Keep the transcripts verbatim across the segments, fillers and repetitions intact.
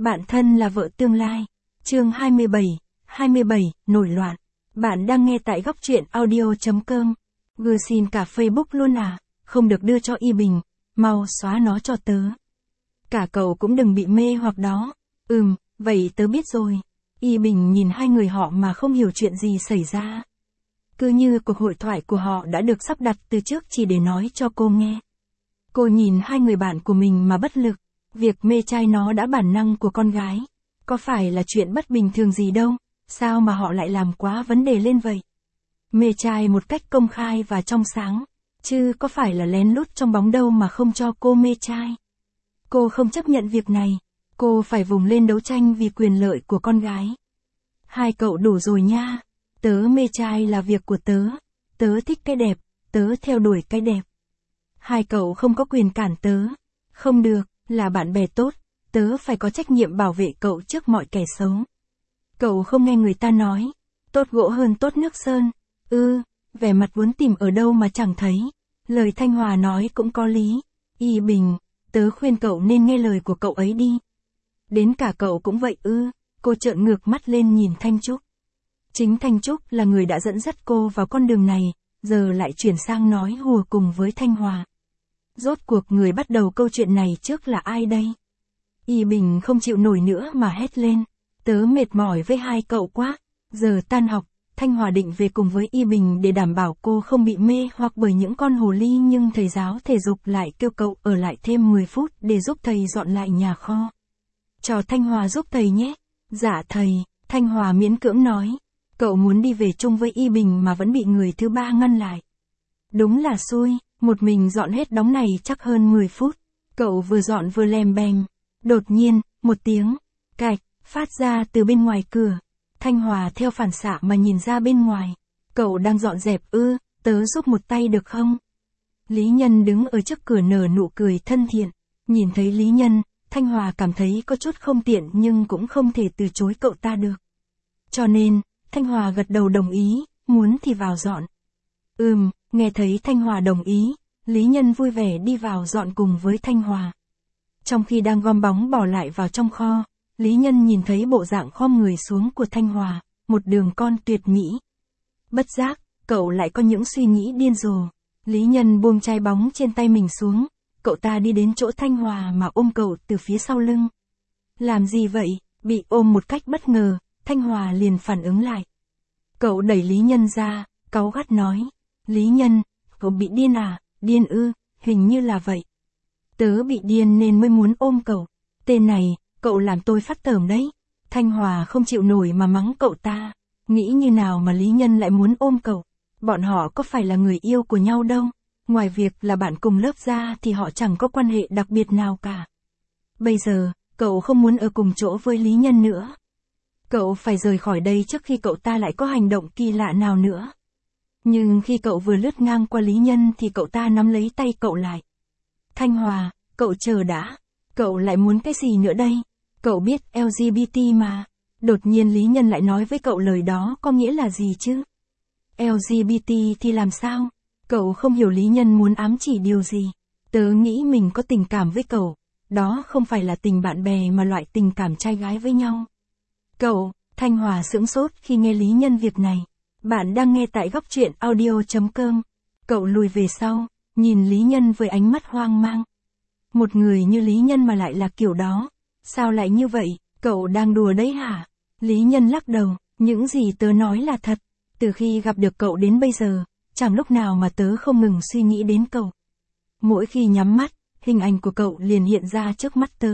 Bạn thân là vợ tương lai. Chương hai mươi bảy, hai mươi bảy, nổi loạn. Bạn đang nghe tại góc truyện audio chấm com. Vừa xin cả Facebook luôn à, không được đưa cho Y Bình, mau xóa nó cho tớ. Cả cậu cũng đừng bị mê hoặc đó. Ừm, vậy tớ biết rồi. Y Bình nhìn hai người họ mà không hiểu chuyện gì xảy ra. Cứ như cuộc hội thoại của họ đã được sắp đặt từ trước chỉ để nói cho cô nghe. Cô nhìn hai người bạn của mình mà bất lực. Việc mê trai nó đã bản năng của con gái. Có phải là chuyện bất bình thường gì đâu, sao mà họ lại làm quá vấn đề lên vậy? Mê trai một cách công khai và trong sáng, chứ có phải là lén lút trong bóng đâu mà không cho cô mê trai. Cô không chấp nhận việc này, cô phải vùng lên đấu tranh vì quyền lợi của con gái. Hai cậu đủ rồi nha, tớ mê trai là việc của tớ, tớ thích cái đẹp, tớ theo đuổi cái đẹp. Hai cậu không có quyền cản tớ, không được. Là bạn bè tốt, tớ phải có trách nhiệm bảo vệ cậu trước mọi kẻ xấu. Cậu không nghe người ta nói, tốt gỗ hơn tốt nước sơn. Ư, vẻ mặt muốn tìm ở đâu mà chẳng thấy. Lời Thanh Hòa nói cũng có lý. Y Bình, tớ khuyên cậu nên nghe lời của cậu ấy đi. Đến cả cậu cũng vậy ư, cô trợn ngược mắt lên nhìn Thanh Trúc. Chính Thanh Trúc là người đã dẫn dắt cô vào con đường này, giờ lại chuyển sang nói hùa cùng với Thanh Hòa. Rốt cuộc người bắt đầu câu chuyện này trước là ai đây? Y Bình không chịu nổi nữa mà hét lên. Tớ mệt mỏi với hai cậu quá. Giờ tan học, Thanh Hòa định về cùng với Y Bình để đảm bảo cô không bị mê hoặc bởi những con hồ ly, nhưng thầy giáo thể dục lại kêu cậu ở lại thêm mười phút để giúp thầy dọn lại nhà kho. Cho Thanh Hòa giúp thầy nhé. Dạ thầy, Thanh Hòa miễn cưỡng nói. Cậu muốn đi về chung với Y Bình mà vẫn bị người thứ ba ngăn lại. Đúng là xui. Một mình dọn hết đống này chắc hơn mười phút. Cậu vừa dọn vừa lèm bèm. Đột nhiên, một tiếng cạch phát ra từ bên ngoài cửa. Thanh Hòa theo phản xạ mà nhìn ra bên ngoài. Cậu đang dọn dẹp ư, tớ giúp một tay được không? Lý Nhân đứng ở trước cửa nở nụ cười thân thiện. Nhìn thấy Lý Nhân, Thanh Hòa cảm thấy có chút không tiện nhưng cũng không thể từ chối cậu ta được. Cho nên, Thanh Hòa gật đầu đồng ý, muốn thì vào dọn. Ừm, nghe thấy Thanh Hòa đồng ý, Lý Nhân vui vẻ đi vào dọn cùng với Thanh Hòa. Trong khi đang gom bóng bỏ lại vào trong kho, Lý Nhân nhìn thấy bộ dạng khom người xuống của Thanh Hòa, một đường con tuyệt mỹ. Bất giác, cậu lại có những suy nghĩ điên rồ. Lý Nhân buông chai bóng trên tay mình xuống, cậu ta đi đến chỗ Thanh Hòa mà ôm cậu từ phía sau lưng. Làm gì vậy? Bị ôm một cách bất ngờ, Thanh Hòa liền phản ứng lại. Cậu đẩy Lý Nhân ra, cáu gắt nói. Lý Nhân, cậu bị điên à? Điên ư, hình như là vậy. Tớ bị điên nên mới muốn ôm cậu. Tên này, cậu làm tôi phát tởm đấy. Thanh Hòa không chịu nổi mà mắng cậu ta. Nghĩ như nào mà Lý Nhân lại muốn ôm cậu? Bọn họ có phải là người yêu của nhau đâu. Ngoài việc là bạn cùng lớp ra thì họ chẳng có quan hệ đặc biệt nào cả. Bây giờ, cậu không muốn ở cùng chỗ với Lý Nhân nữa. Cậu phải rời khỏi đây trước khi cậu ta lại có hành động kỳ lạ nào nữa. Nhưng khi cậu vừa lướt ngang qua Lý Nhân thì cậu ta nắm lấy tay cậu lại. Thanh Hòa, cậu chờ đã. Cậu lại muốn cái gì nữa đây? Cậu biết L G B T mà. Đột nhiên Lý Nhân lại nói với cậu lời đó có nghĩa là gì chứ? L G B T thì làm sao? Cậu không hiểu Lý Nhân muốn ám chỉ điều gì. Tớ nghĩ mình có tình cảm với cậu. Đó không phải là tình bạn bè mà loại tình cảm trai gái với nhau. Cậu, Thanh Hòa sững sốt khi nghe Lý Nhân việc này. Bạn đang nghe tại góc truyện audio chấm com. Cậu lùi về sau, nhìn Lý Nhân với ánh mắt hoang mang. Một người như Lý Nhân mà lại là kiểu đó. Sao lại như vậy, cậu đang đùa đấy hả? Lý Nhân lắc đầu, những gì tớ nói là thật. Từ khi gặp được cậu đến bây giờ, chẳng lúc nào mà tớ không ngừng suy nghĩ đến cậu. Mỗi khi nhắm mắt, hình ảnh của cậu liền hiện ra trước mắt tớ.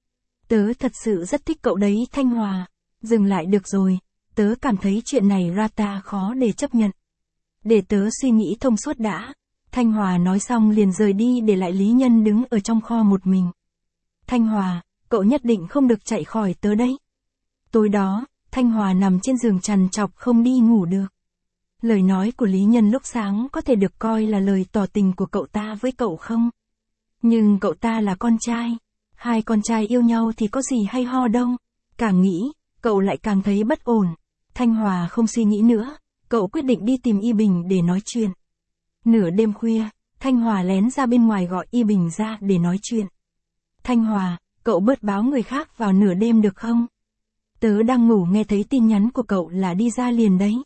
Tớ thật sự rất thích cậu đấy Thanh Hòa. Dừng lại được rồi. Tớ cảm thấy chuyện này Rata khó để chấp nhận. Để tớ suy nghĩ thông suốt đã. Thanh Hòa nói xong liền rời đi để lại Lý Nhân đứng ở trong kho một mình. Thanh Hòa, cậu nhất định không được chạy khỏi tớ đấy. Tối đó, Thanh Hòa nằm trên giường trằn trọc không đi ngủ được. Lời nói của Lý Nhân lúc sáng có thể được coi là lời tỏ tình của cậu ta với cậu không? Nhưng cậu ta là con trai. Hai con trai yêu nhau thì có gì hay ho đâu. Càng nghĩ, cậu lại càng thấy bất ổn. Thanh Hòa không suy nghĩ nữa, cậu quyết định đi tìm Y Bình để nói chuyện. Nửa đêm khuya, Thanh Hòa lén ra bên ngoài gọi Y Bình ra để nói chuyện. Thanh Hòa, cậu bớt báo người khác vào nửa đêm được không? Tớ đang ngủ nghe thấy tin nhắn của cậu là đi ra liền đấy.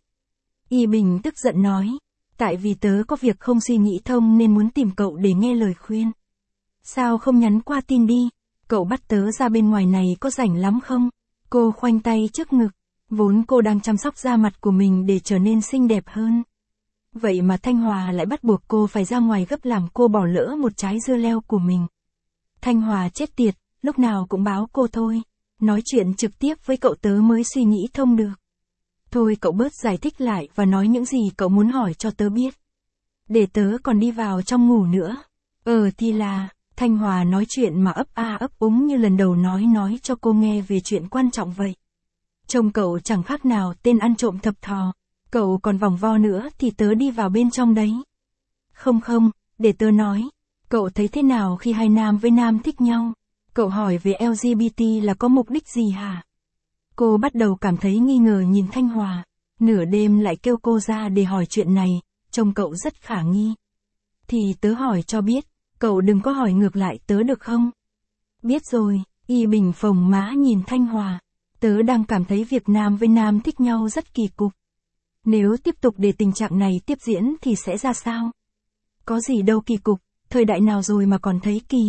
Y Bình tức giận nói, tại vì tớ có việc không suy nghĩ thông nên muốn tìm cậu để nghe lời khuyên. Sao không nhắn qua tin đi, cậu bắt tớ ra bên ngoài này có rảnh lắm không? Cô khoanh tay trước ngực, vốn cô đang chăm sóc da mặt của mình để trở nên xinh đẹp hơn. Vậy mà Thanh Hòa lại bắt buộc cô phải ra ngoài gấp làm cô bỏ lỡ một trái dưa leo của mình. Thanh Hòa chết tiệt, lúc nào cũng báo cô thôi. Nói chuyện trực tiếp với cậu tớ mới suy nghĩ thông được. Thôi cậu bớt giải thích lại và nói những gì cậu muốn hỏi cho tớ biết. Để tớ còn đi vào trong ngủ nữa. Ờ thì là, Thanh Hòa nói chuyện mà ấp a ấp úng như lần đầu nói nói cho cô nghe về chuyện quan trọng vậy. Trông cậu chẳng khác nào tên ăn trộm thập thò. Cậu còn vòng vo nữa thì tớ đi vào bên trong đấy. Không không, để tớ nói. Cậu thấy thế nào khi hai nam với nam thích nhau? Cậu hỏi về lờ giê bê tê là có mục đích gì hả? Cô bắt đầu cảm thấy nghi ngờ nhìn Thanh Hòa. Nửa đêm lại kêu cô ra để hỏi chuyện này, trông cậu rất khả nghi. Thì tớ hỏi cho biết, cậu đừng có hỏi ngược lại tớ được không? Biết rồi, Y Bình phồng má nhìn Thanh Hòa. Tớ đang cảm thấy việc nam với nam thích nhau rất kỳ cục. Nếu tiếp tục để tình trạng này tiếp diễn thì sẽ ra sao? Có gì đâu kỳ cục, thời đại nào rồi mà còn thấy kỳ.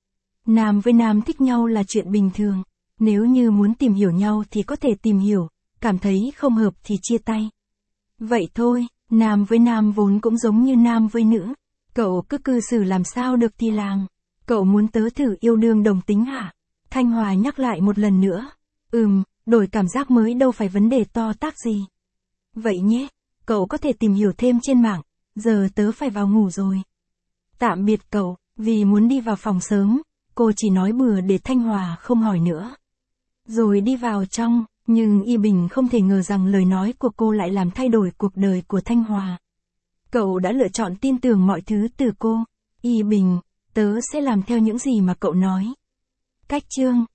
Nam với nam thích nhau là chuyện bình thường. Nếu như muốn tìm hiểu nhau thì có thể tìm hiểu, cảm thấy không hợp thì chia tay. Vậy thôi, nam với nam vốn cũng giống như nam với nữ. Cậu cứ cư xử làm sao được thì làm. Cậu muốn tớ thử yêu đương đồng tính hả? Thanh Hòa nhắc lại một lần nữa. Ừm, đổi cảm giác mới đâu phải vấn đề to tát gì. Vậy nhé, cậu có thể tìm hiểu thêm trên mạng, giờ tớ phải vào ngủ rồi. Tạm biệt cậu, vì muốn đi vào phòng sớm, cô chỉ nói bừa để Thanh Hòa không hỏi nữa. Rồi đi vào trong, nhưng Y Bình không thể ngờ rằng lời nói của cô lại làm thay đổi cuộc đời của Thanh Hòa. Cậu đã lựa chọn tin tưởng mọi thứ từ cô. Y Bình, tớ sẽ làm theo những gì mà cậu nói. Cách chương